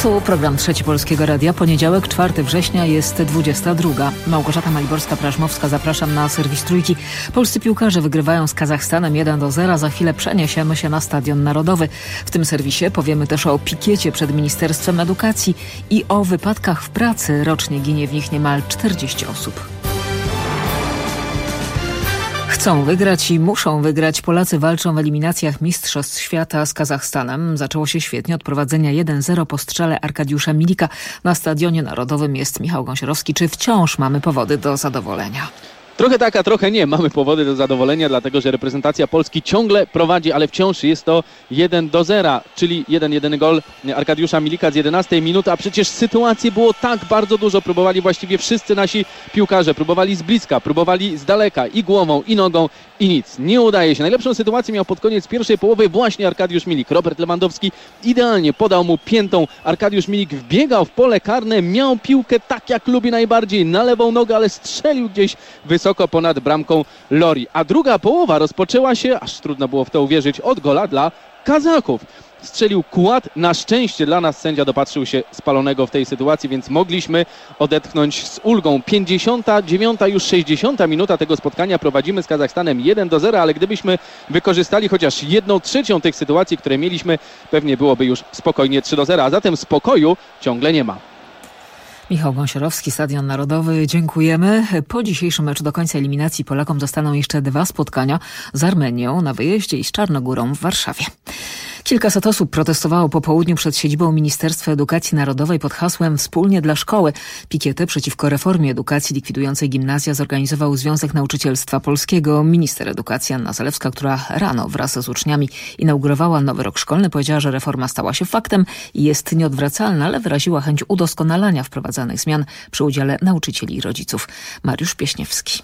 Tu program Trzeci Polskiego Radia. Poniedziałek, 4 września, jest 22. Małgorzata Maliborska-Prażmowska, zapraszam na serwis Trójki. Polscy piłkarze wygrywają z Kazachstanem 1-0. Za chwilę przeniesiemy się na Stadion Narodowy. W tym serwisie powiemy też o pikiecie przed Ministerstwem Edukacji i o wypadkach w pracy. Rocznie ginie w nich niemal 40 osób. Chcą wygrać i muszą wygrać. Polacy walczą w eliminacjach Mistrzostw Świata z Kazachstanem. Zaczęło się świetnie od prowadzenia 1-0 po strzale Arkadiusza Milika. Na Stadionie Narodowym jest Michał Gąsiorowski. Czy wciąż mamy powody do zadowolenia? Trochę tak, a trochę nie. Mamy powody do zadowolenia, dlatego że reprezentacja Polski ciągle prowadzi, ale wciąż jest to 1-0, czyli 1-1 gol Arkadiusza Milika z 11 minuty, a przecież sytuacji było tak bardzo dużo. Próbowali właściwie wszyscy nasi piłkarze. Próbowali z bliska, próbowali z daleka i głową, i nogą i nic. Nie udaje się. Najlepszą sytuację miał pod koniec pierwszej połowy właśnie Arkadiusz Milik. Robert Lewandowski idealnie podał mu piętą. Arkadiusz Milik wbiegał w pole karne, miał piłkę tak jak lubi najbardziej, na lewą nogę, ale strzelił gdzieś wysoko ponad bramką Lori. A druga połowa rozpoczęła się, aż trudno było w to uwierzyć, od gola dla Kazachów. Strzelił Kład. Na szczęście dla nas sędzia dopatrzył się spalonego w tej sytuacji, więc mogliśmy odetchnąć z ulgą. 59. już 60. minuta tego spotkania. Prowadzimy z Kazachstanem 1-0, ale gdybyśmy wykorzystali chociaż 1/3 tych sytuacji, które mieliśmy, pewnie byłoby już spokojnie 3-0, a zatem spokoju ciągle nie ma. Michał Gąsiorowski, Stadion Narodowy. Dziękujemy. Po dzisiejszym meczu do końca eliminacji Polakom zostaną jeszcze 2 spotkania z Armenią na wyjeździe i z Czarnogórą w Warszawie. Kilkaset osób protestowało po południu przed siedzibą Ministerstwa Edukacji Narodowej pod hasłem Wspólnie dla szkoły. Pikietę przeciwko reformie edukacji likwidującej gimnazja zorganizował Związek Nauczycielstwa Polskiego. Minister edukacji Anna Zalewska, która rano wraz z uczniami inaugurowała nowy rok szkolny, powiedziała, że reforma stała się faktem i jest nieodwracalna, ale wyraziła chęć udoskonalania wprowadzanych zmian przy udziale nauczycieli i rodziców. Mariusz Pieśniewski.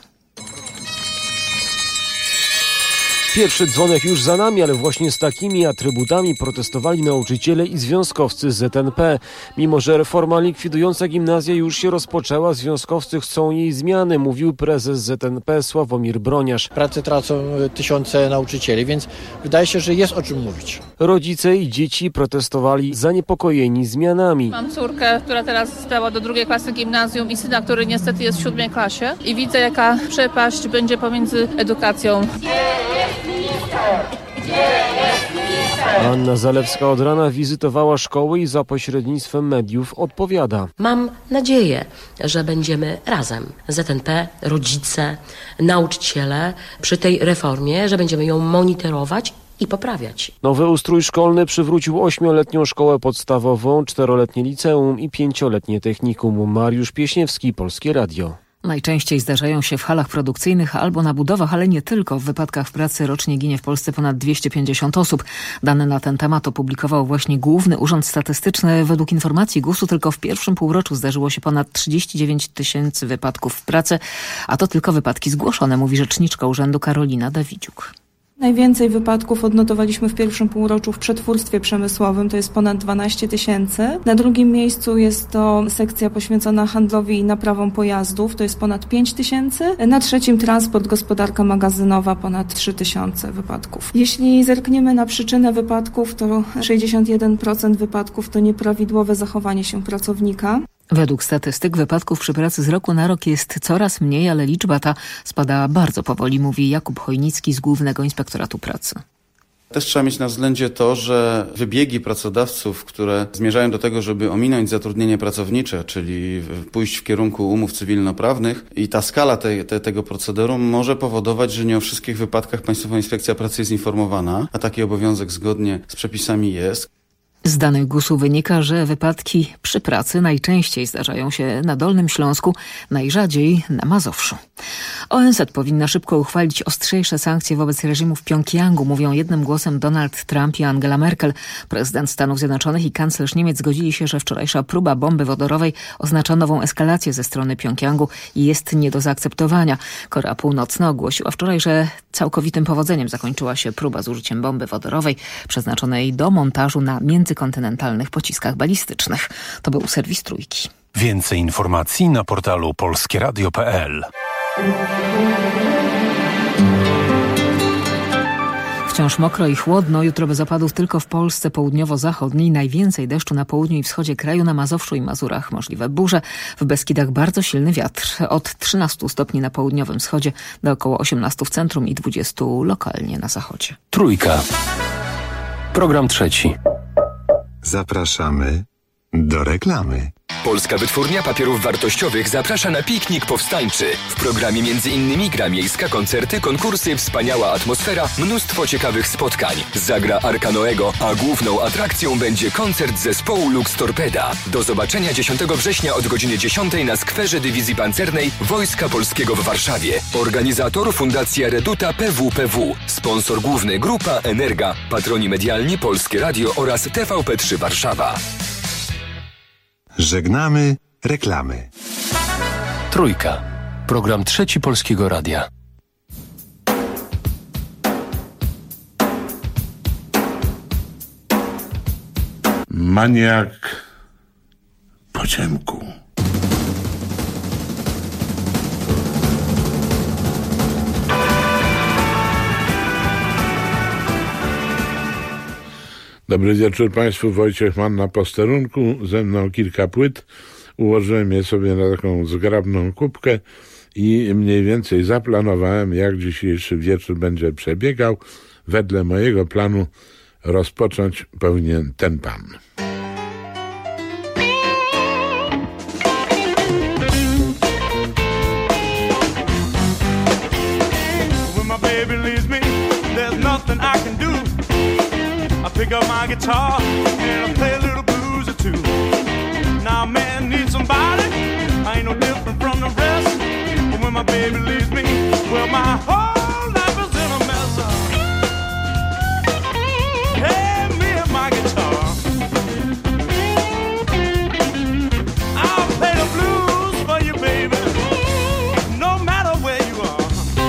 Pierwszy dzwonek już za nami, ale właśnie z takimi atrybutami protestowali nauczyciele i związkowcy z ZNP. Mimo że reforma likwidująca gimnazję już się rozpoczęła, związkowcy chcą jej zmiany, mówił prezes ZNP Sławomir Broniarz. Pracę tracą tysiące nauczycieli, więc wydaje się, że jest o czym mówić. Rodzice i dzieci protestowali zaniepokojeni zmianami. Mam córkę, która teraz zdała do 2. klasy gimnazjum i syna, który niestety jest w 7. klasie i widzę, jaka przepaść będzie pomiędzy edukacją. Anna Zalewska od rana wizytowała szkoły i za pośrednictwem mediów odpowiada. Mam nadzieję, że będziemy razem, ZNP, rodzice, nauczyciele, przy tej reformie, że będziemy ją monitorować i poprawiać. Nowy ustrój szkolny przywrócił 8-letnią szkołę podstawową, 4-letnie liceum i 5-letnie technikum. Mariusz Pieśniewski, Polskie Radio. Najczęściej zdarzają się w halach produkcyjnych albo na budowach, ale nie tylko. W wypadkach w pracy rocznie ginie w Polsce ponad 250 osób. Dane na ten temat opublikował właśnie Główny Urząd Statystyczny. Według informacji GUS-u tylko w pierwszym półroczu zdarzyło się ponad 39 000 wypadków w pracy, a to tylko wypadki zgłoszone, mówi rzeczniczka urzędu Karolina Dawidziuk. Najwięcej wypadków odnotowaliśmy w pierwszym półroczu w przetwórstwie przemysłowym, to jest ponad 12 000. Na drugim miejscu jest to sekcja poświęcona handlowi i naprawom pojazdów, to jest ponad 5 000. Na trzecim transport, gospodarka magazynowa, ponad 3 000 wypadków. Jeśli zerkniemy na przyczynę wypadków, to 61% wypadków to nieprawidłowe zachowanie się pracownika. Według statystyk wypadków przy pracy z roku na rok jest coraz mniej, ale liczba ta spada bardzo powoli, mówi Jakub Chojnicki z Głównego Inspektoratu Pracy. Też trzeba mieć na względzie to, że wybiegi pracodawców, które zmierzają do tego, żeby ominąć zatrudnienie pracownicze, czyli pójść w kierunku umów cywilnoprawnych i ta skala tego procederu może powodować, że nie o wszystkich wypadkach Państwowa Inspekcja Pracy jest informowana, a taki obowiązek zgodnie z przepisami jest. Z danych GUS-u wynika, że wypadki przy pracy najczęściej zdarzają się na Dolnym Śląsku, najrzadziej na Mazowszu. ONZ powinna szybko uchwalić ostrzejsze sankcje wobec reżimu w Pjongjangu, mówią jednym głosem Donald Trump i Angela Merkel. Prezydent Stanów Zjednoczonych i kanclerz Niemiec zgodzili się, że wczorajsza próba bomby wodorowej oznacza nową eskalację ze strony Pjongjangu i jest nie do zaakceptowania. Korea Północna ogłosiła wczoraj, że całkowitym powodzeniem zakończyła się próba z użyciem bomby wodorowej przeznaczonej do montażu na międzykontynentalnych pociskach balistycznych. To był serwis Trójki. Więcej informacji na portalu polskieradio.pl. Wciąż mokro i chłodno. Jutro bez opadów tylko w Polsce południowo-zachodniej. Najwięcej deszczu na południu i wschodzie kraju, na Mazowszu i Mazurach. Możliwe burze. W Beskidach bardzo silny wiatr. Od 13 stopni na południowym wschodzie do około 18 w centrum i 20 lokalnie na zachodzie. Trójka. Program trzeci. Zapraszamy do reklamy. Polska Wytwórnia Papierów Wartościowych zaprasza na piknik powstańczy. W programie m.in. gra miejska, koncerty, konkursy, wspaniała atmosfera, mnóstwo ciekawych spotkań. Zagra Arka Noego, a główną atrakcją będzie koncert zespołu Lux Torpeda. Do zobaczenia 10 września od godziny 10 na skwerze Dywizji Pancernej Wojska Polskiego w Warszawie. Organizator Fundacja Reduta PWPW. Sponsor główny Grupa Energa. Patroni medialni Polskie Radio oraz TVP3 Warszawa. Żegnamy reklamy. Trójka. Program trzeci Polskiego Radia. Maniak po ciemku. Dobry wieczór Państwu, Wojciech Mann na posterunku, ze mną kilka płyt, ułożyłem je sobie na taką zgrabną kubkę i mniej więcej zaplanowałem, jak dzisiejszy wieczór będzie przebiegał. Wedle mojego planu rozpocząć powinien ten pan. When my baby leaves me, there's nothing I can do. I pick up my guitar and I play a little blues or two. Now man needs somebody, I ain't no different from the rest. But when my baby leaves me, well my whole life is in a mess. Hey, me and my guitar, I'll play the blues for you, baby, no matter where you are.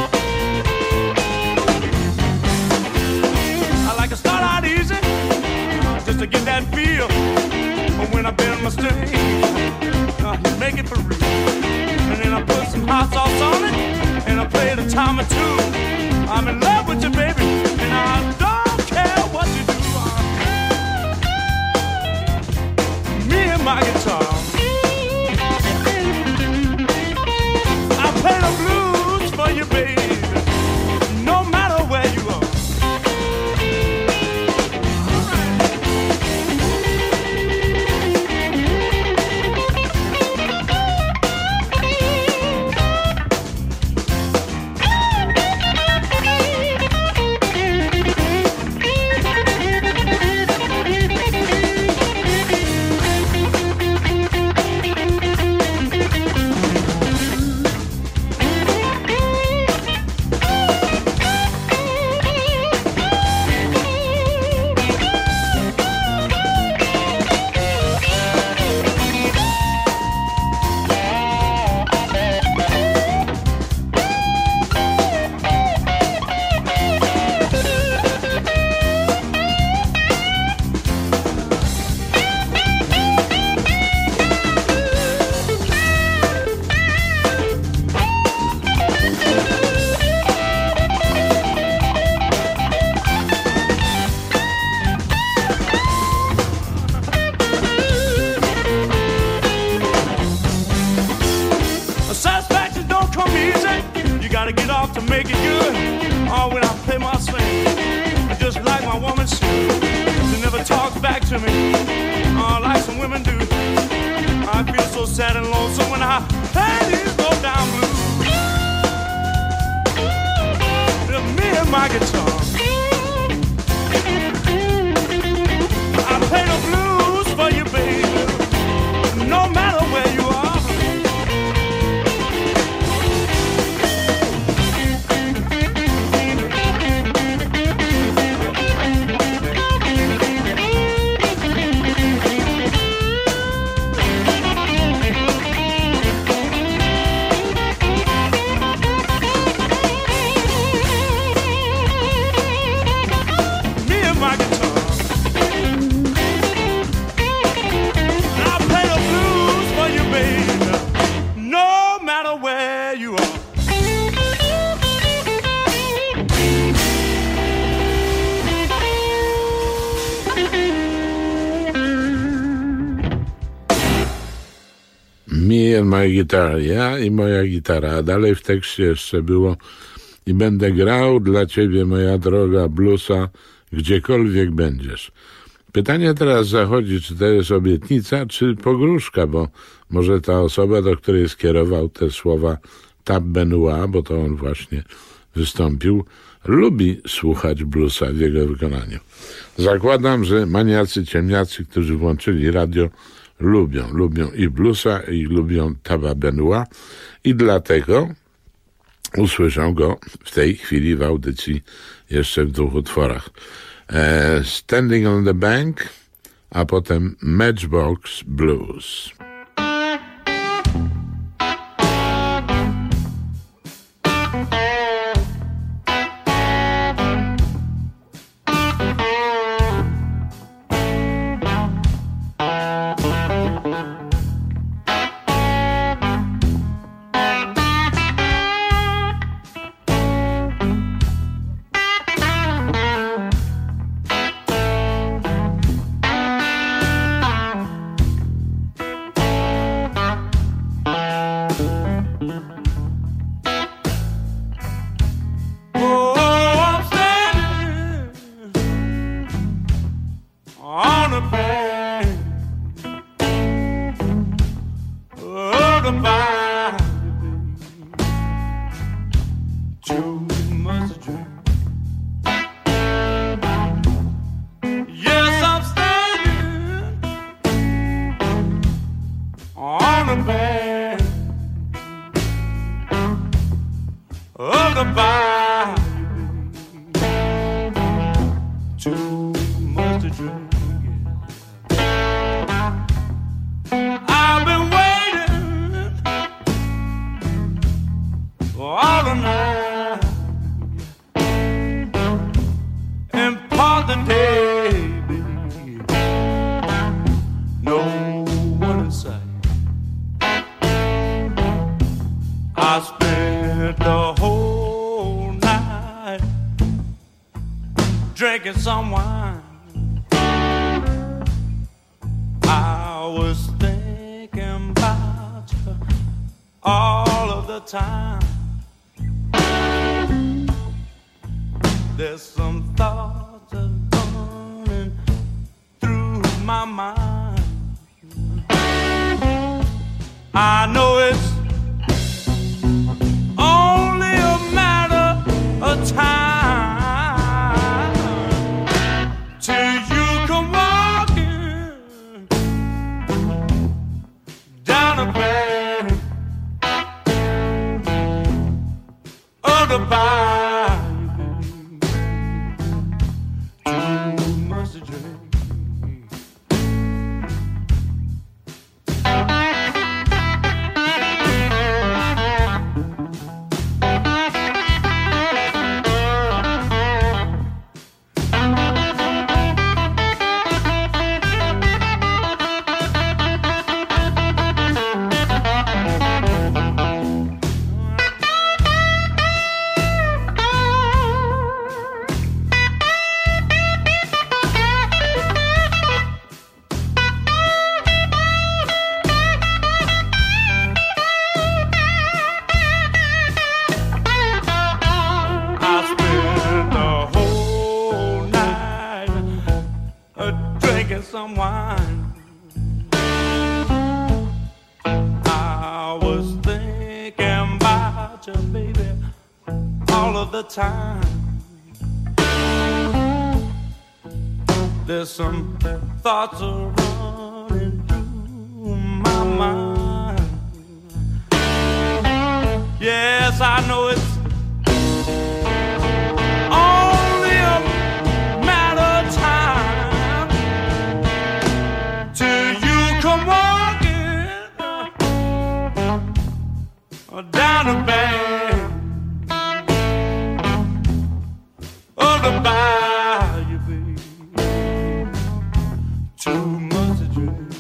I like to start out easy, just to get that feel. But when I bend my string, make it for real. And then I put some hot sauce on it, and I play the time or two. I'm in love with you, baby, and I don't care what you do. Me and my guitar, I play the blues for you, baby, no matter where you are. and my guitar. Ja i moja gitara. A dalej w tekście jeszcze było: i będę grał dla ciebie, moja droga, bluesa, gdziekolwiek będziesz. Pytanie teraz zachodzi, czy to jest obietnica, czy pogróżka, bo może ta osoba, do której skierował te słowa, Tab Benoit, bo to on właśnie wystąpił, lubi słuchać bluesa w jego wykonaniu. Zakładam, że maniacy, ciemniacy, którzy włączyli radio, lubią i bluesa, i lubią Taba Benoit, i dlatego usłyszą go w tej chwili w audycji jeszcze w 2 utworach. Standing on the Bank, a potem Matchbox Blues. Drinking some wine, I was thinking about you all of the time. There's some thoughts that are running through my mind. I know it's only a matter of time till you come walking down the bank of the bayou. Too much to drink. Some wine. I was thinking about you, baby, all of the time. There's some thoughts are running through my mind. Yes, I know it's only a matter of time till you come walking down the bank of the bayou, baby. Too much to drink.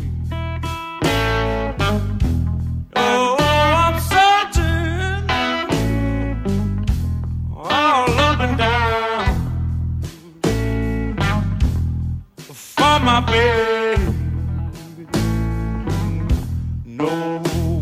Oh, I'm searching all up and down for my baby. No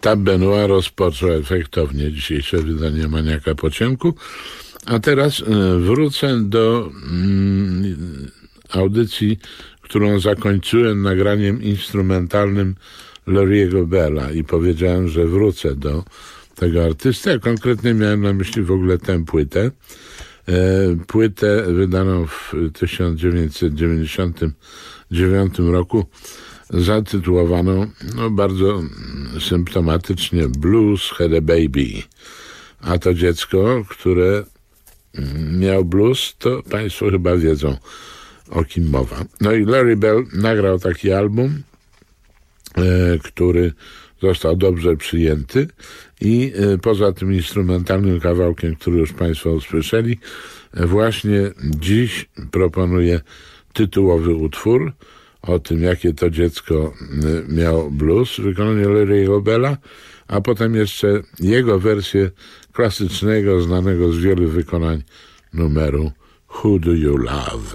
Tab Benoit rozpoczął efektownie dzisiejsze wydanie Maniaka po ciemku. A teraz wrócę do audycji, którą zakończyłem nagraniem instrumentalnym Larry'ego Bella i powiedziałem, że wrócę do tego artysty, a konkretnie miałem na myśli w ogóle tę płytę. Płytę wydaną w 1999 roku, zatytułowaną bardzo symptomatycznie Blues Had a Baby. A to dziecko, które miał blues, to Państwo chyba wiedzą, o kim mowa. No i Larry Bell nagrał taki album, który został dobrze przyjęty i poza tym instrumentalnym kawałkiem, który już Państwo usłyszeli, właśnie dziś proponuję tytułowy utwór o tym, jakie to dziecko miał blues w wykonaniu Larry'ego Bella, a potem jeszcze jego wersję klasycznego, znanego z wielu wykonań numeru Who Do You Love?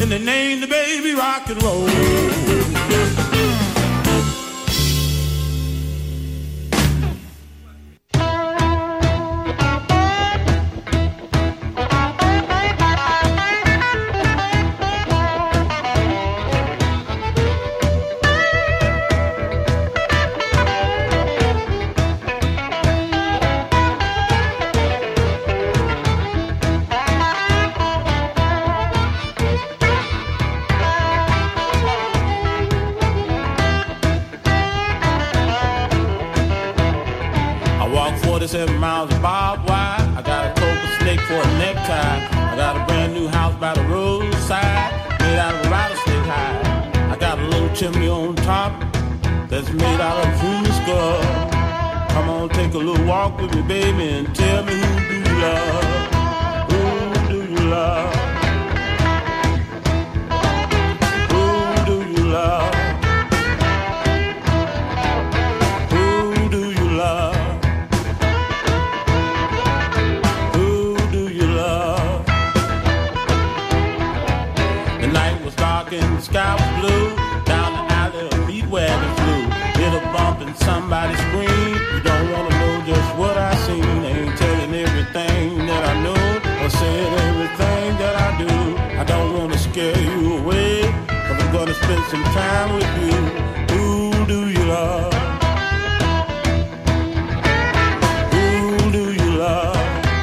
they named the baby rock and roll. Miles of barbed wire. I got a cobra snake for a necktie. I got a brand new house by the roadside, made out of rattlesnake hide. I got a little chimney on top that's made out of human skull. Come on, take a little walk with me, baby, and tell me who do you love? Who do you love? Who do you love? Who do you love? And the sky was blue. Down the alley a meat wagon flew. Hit a bump and somebody screamed. You don't wanna know just what I seen. Ain't telling everything that I know or saying everything that I do. I don't wanna scare you away, 'cause I'm gonna spend some time with you. Who do you love? Who do you love?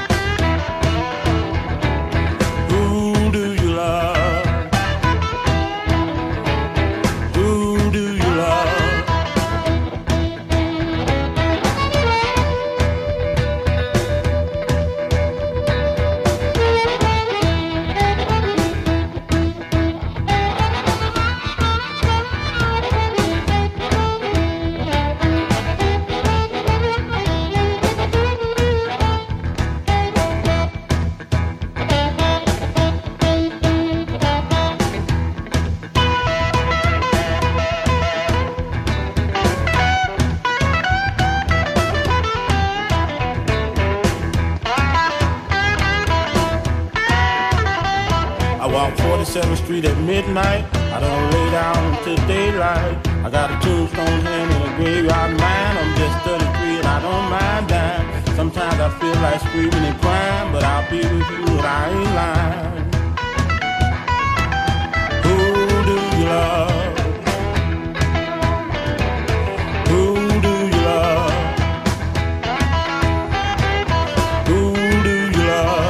Who do you love? I walk 47th Street at midnight. I don't lay down until daylight. I got a tombstone hand and a graveyard mine. I'm just 33 and I don't mind dying. Sometimes I feel like screaming and crying, but I'll be with you and I ain't lying. Who do you love? Who do you love? Who do you love?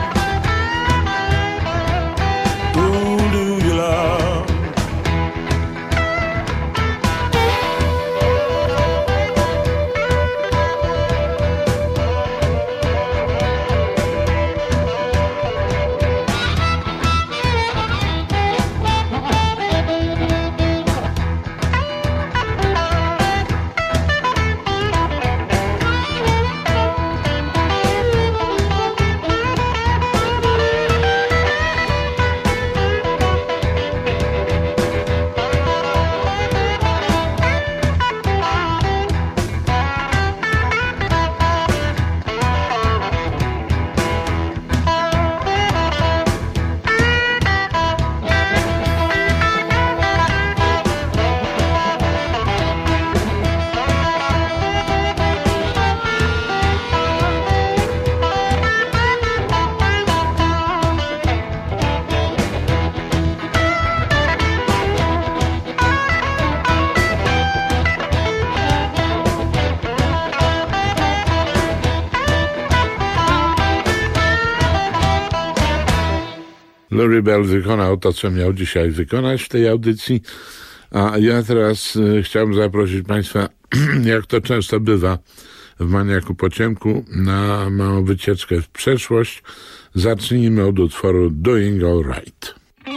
Lori Bell wykonał to, co miał dzisiaj wykonać w tej audycji, a ja teraz chciałbym zaprosić Państwa, jak to często bywa w Maniaku po ciemku, na małą wycieczkę w przeszłość. Zacznijmy od utworu Doing All Right.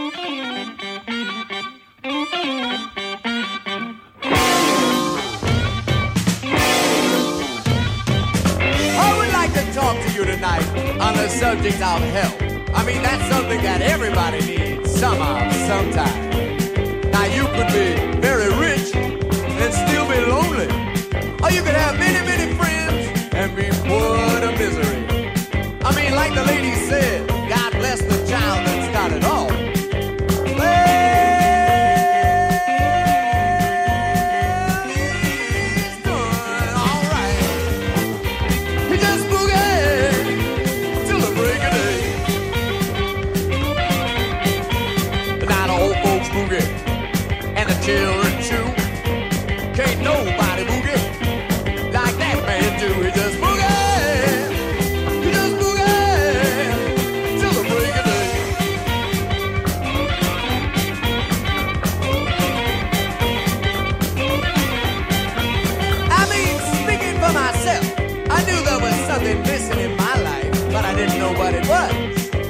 I would like to talk to you tonight on the subject of health. I mean, that's something that everybody needs somehow, sometime. Now, you could be very rich and still be lonely. Or you could have many, many friends and be poor to misery. I mean, like the lady said, God bless the child that's got it all.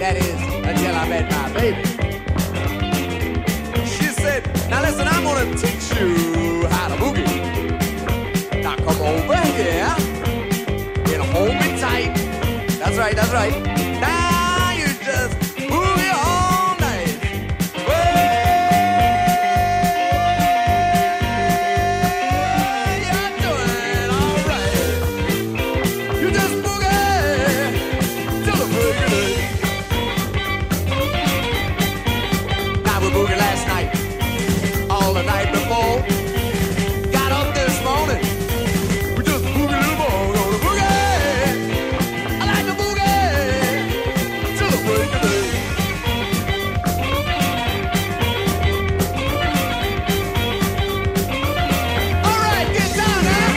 That is, until I met my baby. She said, now listen, I'm gonna teach you how to boogie. Now come over here and hold me tight. That's right, that's right. Now you just boogie all night. Well, you're doing all right. You just boogie till the boogie. Now we boogie last night, all the night before. Got up this morning. We just boogie a little more. Gonna boogie. I like to boogie till the break of day. All right, get down now.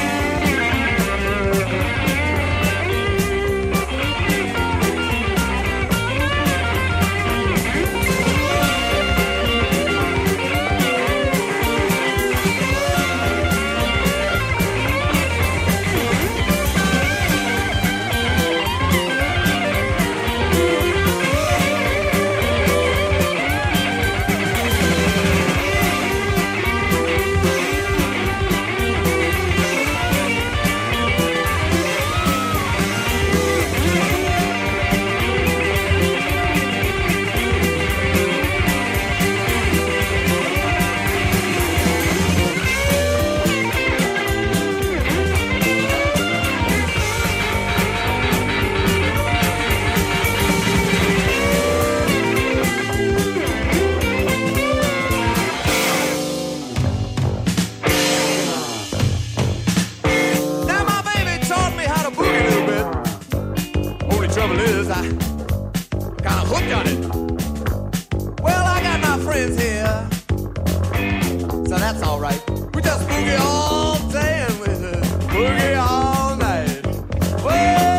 Now my baby taught me how to boogie a little bit. Only trouble is I kind of hooked on it. Well, I got my friends here, so that's all right. We just boogie all day and we just boogie all night. Well,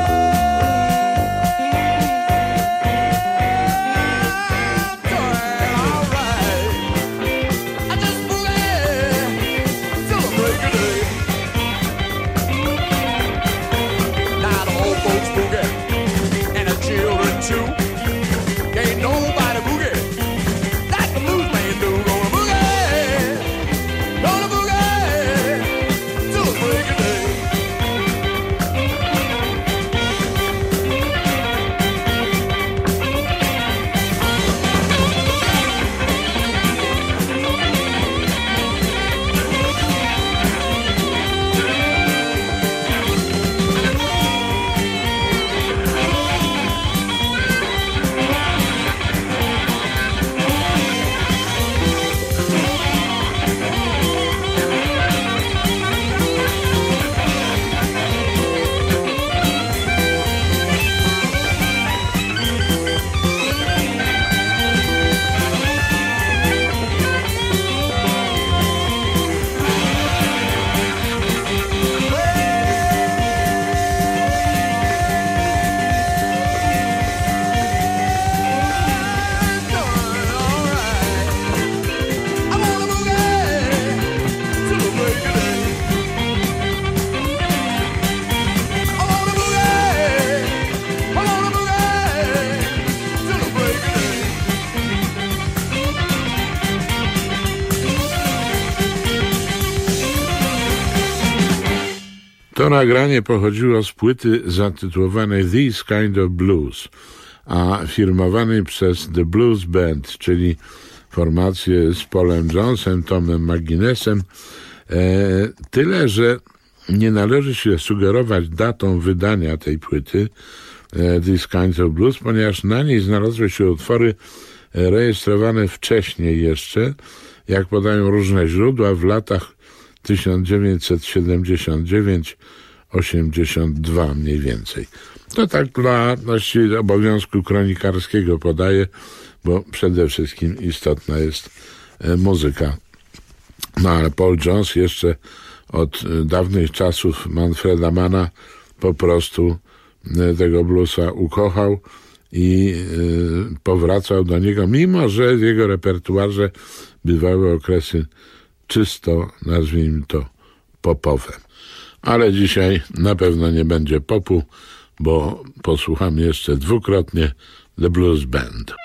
I'm doing all right. I just boogie till the break of day. Now the old folks boogie, and the children too. Ain't nobody boogie like the blues man do. Gonna boogie till the break of day. To nagranie pochodziło z płyty zatytułowanej This Kind of Blues, a firmowanej przez The Blues Band, czyli formację z Paulem Jonesem, Tomem McGuinnessem. Tyle, że nie należy się sugerować datą wydania tej płyty This Kind of Blues, ponieważ na niej znalazły się utwory rejestrowane wcześniej jeszcze, jak podają różne źródła, w latach 1979-82 mniej więcej. To tak dla właściwie obowiązku kronikarskiego podaję, bo przede wszystkim istotna jest muzyka. No ale Paul Jones jeszcze od dawnych czasów Manfreda Manna po prostu tego bluesa ukochał i powracał do niego, mimo że w jego repertuarze bywały okresy czysto, nazwijmy to, popowe. Ale dzisiaj na pewno nie będzie popu, bo posłuchamy jeszcze dwukrotnie The Blues Band.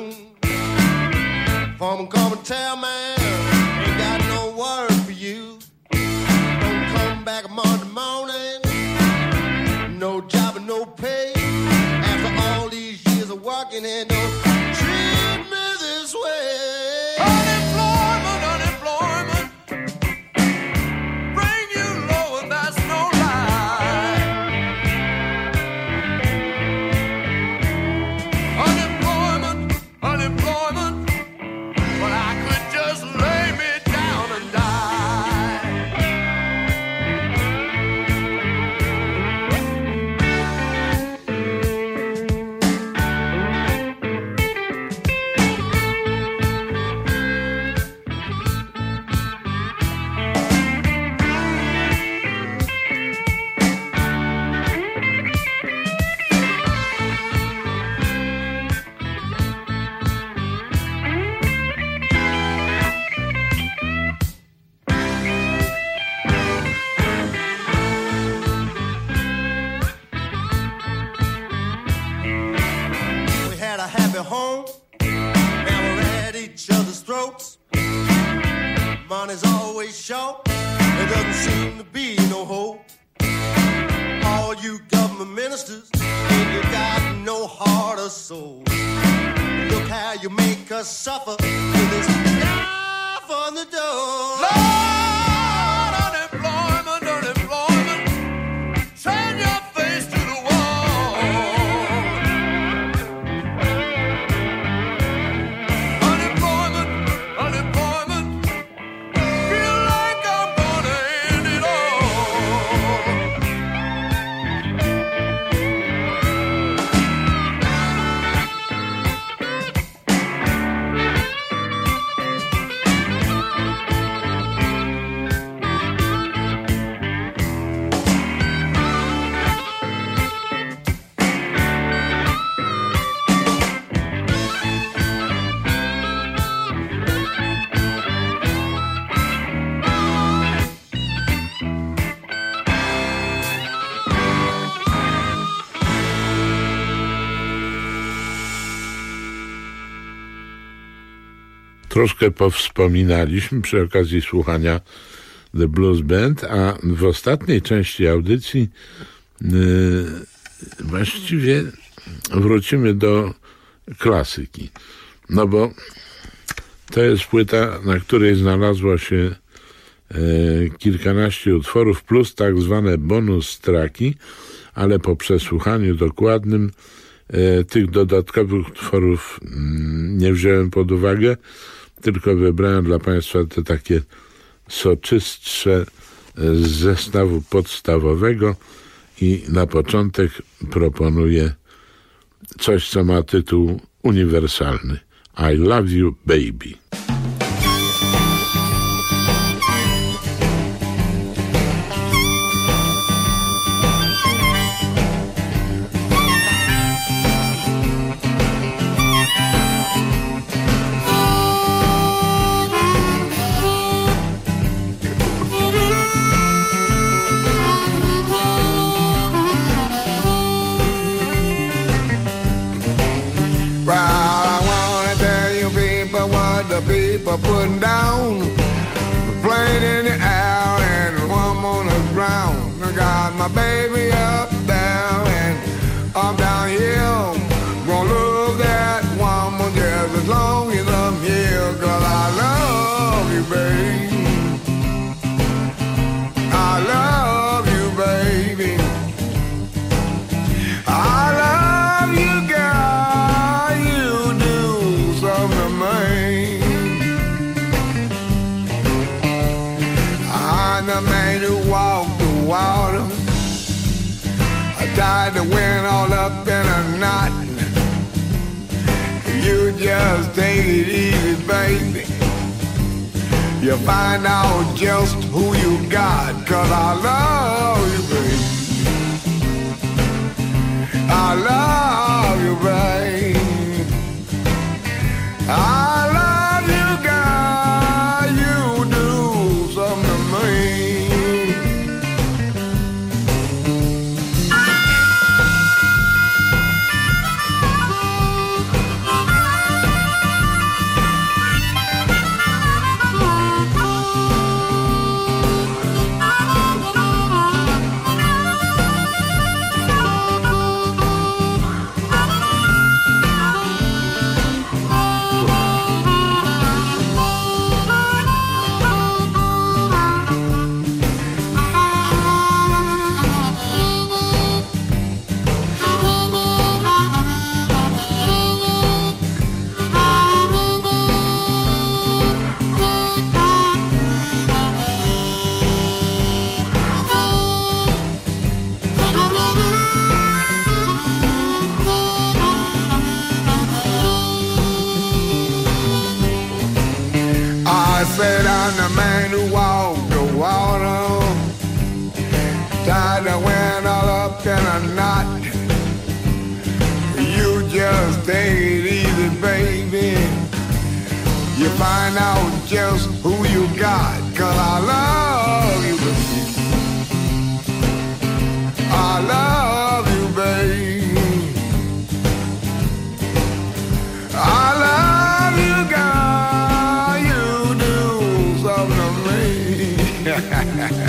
afternoon. Foreman come and tell man, ain't got no word for you. Don't come back Monday morning, no job and no pay. After all these years of working and don't treat me this way. Unemployment, unemployment, bring you low and that's no lie. Unemployment, unemployment, but I could just lay me down and die. We had a happy home, now we're at each other's throats. Money's always short, there doesn't seem to be no hope. All you government ministers, you got no heart or soul. Look how you make us suffer with this knife on the door. Lord, unemployment, unemployment, turn your face to the wall. Unemployment, unemployment, feel like I'm gonna end it all. Troszkę powspominaliśmy przy okazji słuchania The Blues Band, a w ostatniej części audycji właściwie wrócimy do klasyki. No bo to jest płyta, na której znalazło się kilkanaście utworów plus tak zwane bonus tracki, ale po przesłuchaniu dokładnym tych dodatkowych utworów nie wziąłem pod uwagę, tylko wybrałem dla Państwa te takie soczystsze z zestawu podstawowego i na początek proponuję coś, co ma tytuł uniwersalny. I Love You Baby. People putting down, plane in the air and one on the ground. I got my baby up there and I'm down here. Gonna love that woman just as long as I'm here. 'Cause I love you, baby. I love you, baby. I love you, girl. You do something to me. I'm the man who walked the water. I tied the wind all up in a knot. You just take it easy, baby. You find out just who you got. 'Cause I love you, baby. I love you, baby. I love you, girl. You do something to me. said I'm the man who walked the water, tied the wind all up in a knot. You just take it easy, baby. You find out just who you got, 'cause I love you, baby. I love you, baby. I love you, girl. You do something to me.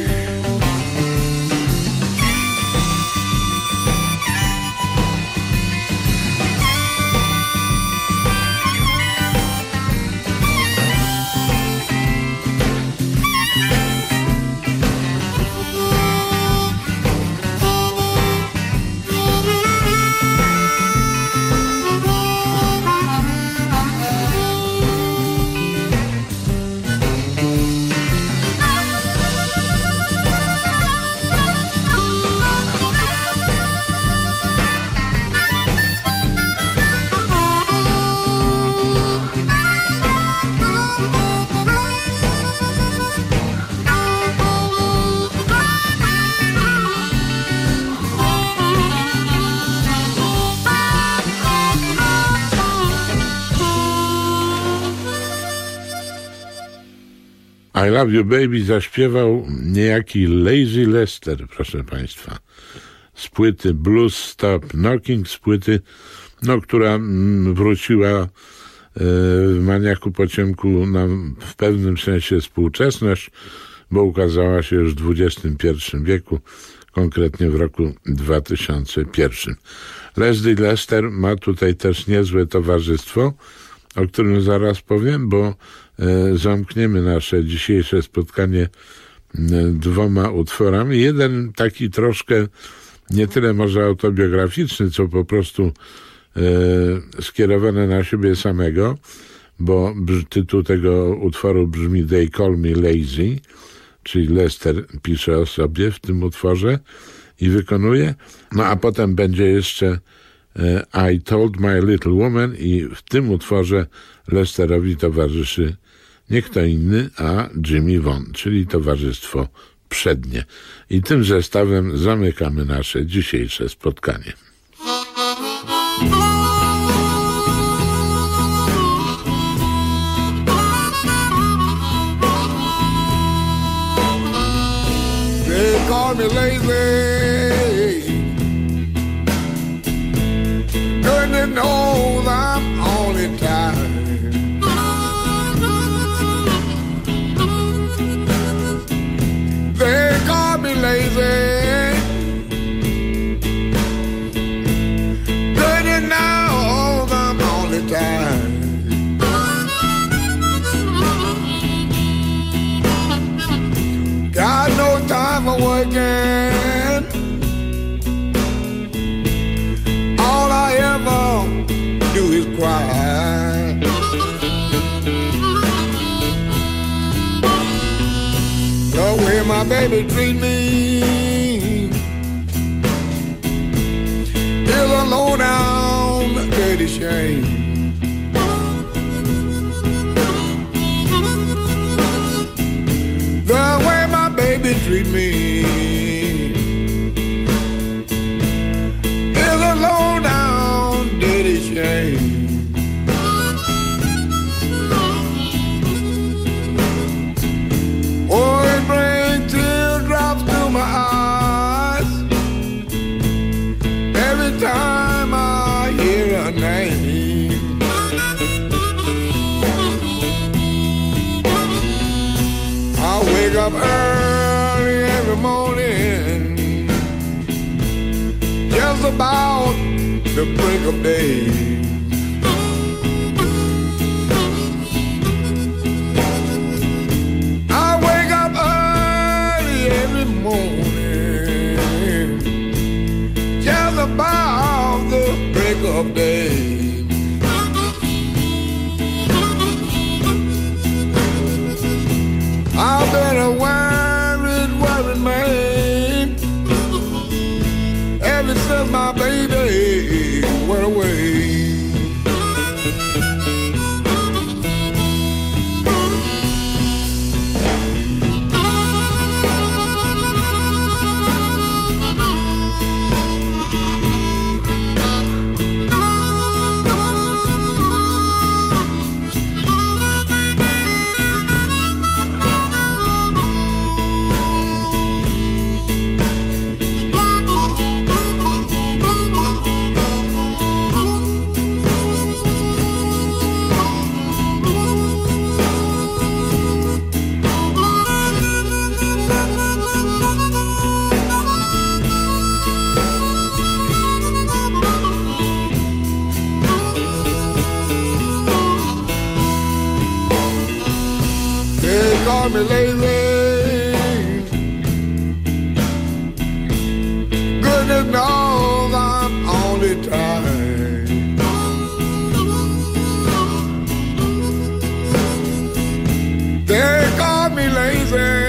I Love You Baby zaśpiewał niejaki Lazy Lester, proszę Państwa, z płyty Blues Stop Knocking, z płyty, która wróciła w Maniaku po ciemku na w pewnym sensie współczesność, bo ukazała się już w XXI wieku, konkretnie w roku 2001. Leslie Lester ma tutaj też niezłe towarzystwo, o którym zaraz powiem, bo zamkniemy nasze dzisiejsze spotkanie dwoma utworami. Jeden taki troszkę nie tyle może autobiograficzny, co po prostu skierowany na siebie samego, bo tytuł tego utworu brzmi They Call Me Lazy, czyli Lester pisze o sobie w tym utworze i wykonuje. No a potem będzie jeszcze I Told My Little Woman i w tym utworze Lesterowi towarzyszy nie kto inny, a Jimmy Vaughan, czyli towarzystwo przednie. I tym zestawem zamykamy nasze dzisiejsze spotkanie. They call me lazy, goodness knows I'm only tired. They call me lazy, goodness knows I'm only tired. Got no time for working. All I ever do is cry. The way my baby treat me is a low down dirty shame. The way my baby treat me is a low down dirty shame. Oh, it brings teardrops to my eyes every time I hear her name. I wake up early every morning, just about the break of day. Just about the break of day. I've been a worried man ever since my baby went away. call me lazy. Goodness knows I'm on the time. They call me lazy.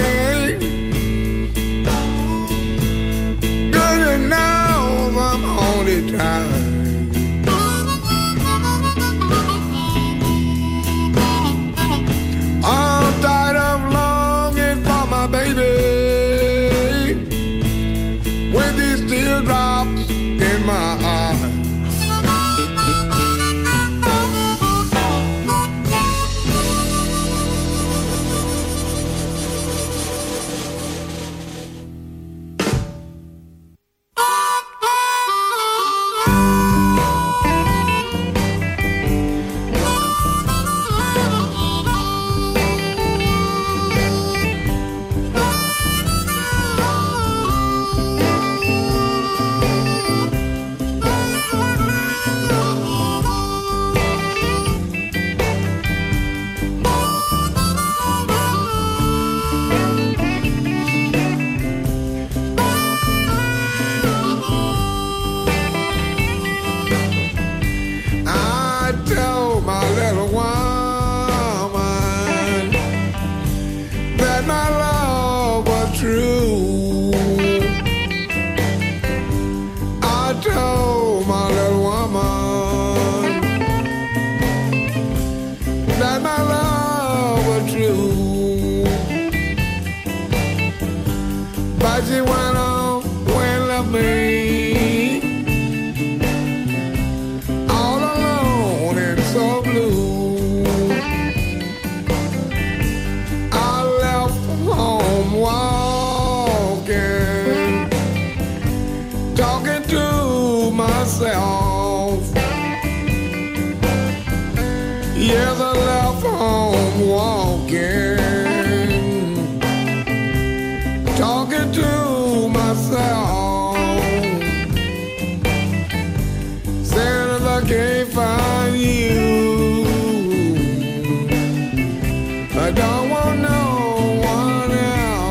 Goodness knows I'm on the time. I'm tired of longing for my baby with these teardrops in my eyes. Yes, I left home walking, talking to myself, saying if I can't find you, I don't want no one else.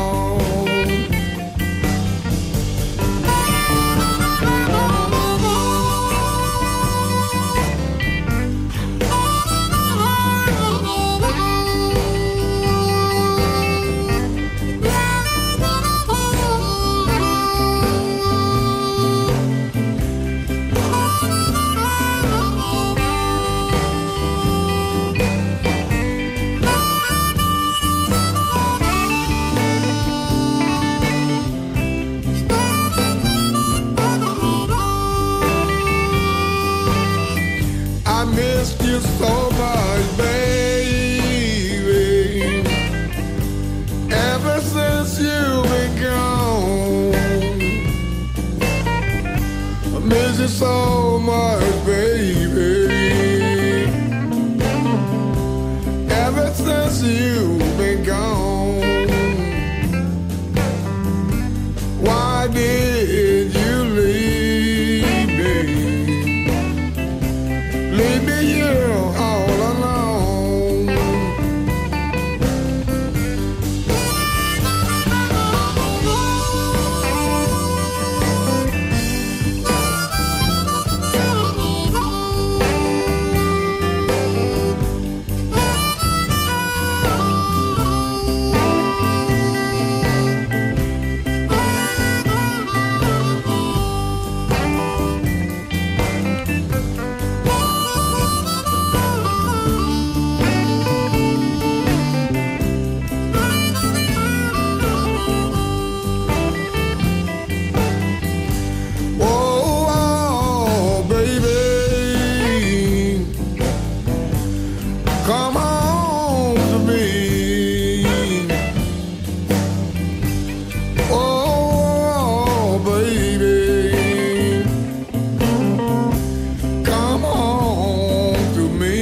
I missed you so much, baby, ever since you've been gone. I miss you so much, baby, ever since you've been gone. Why did you leave me? Leave me here all alone. Oh, baby, come home to me. Oh, baby, come home to me.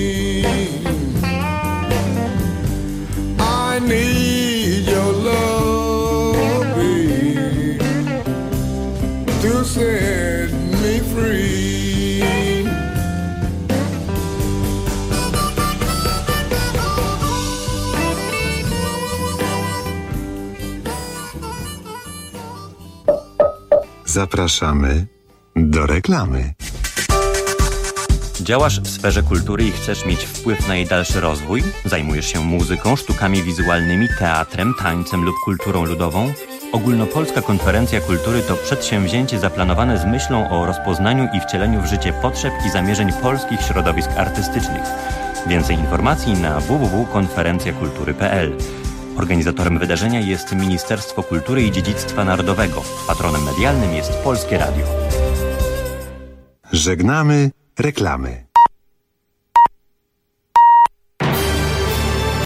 I need your love, baby, to set me free. Zapraszamy do reklamy. Działasz w sferze kultury i chcesz mieć wpływ na jej dalszy rozwój? Zajmujesz się muzyką, sztukami wizualnymi, teatrem, tańcem lub kulturą ludową? Ogólnopolska Konferencja Kultury to przedsięwzięcie zaplanowane z myślą o rozpoznaniu i wcieleniu w życie potrzeb i zamierzeń polskich środowisk artystycznych. Więcej informacji na www.konferencjakultury.pl. Organizatorem wydarzenia jest Ministerstwo Kultury i Dziedzictwa Narodowego. Patronem medialnym jest Polskie Radio. Żegnamy reklamy.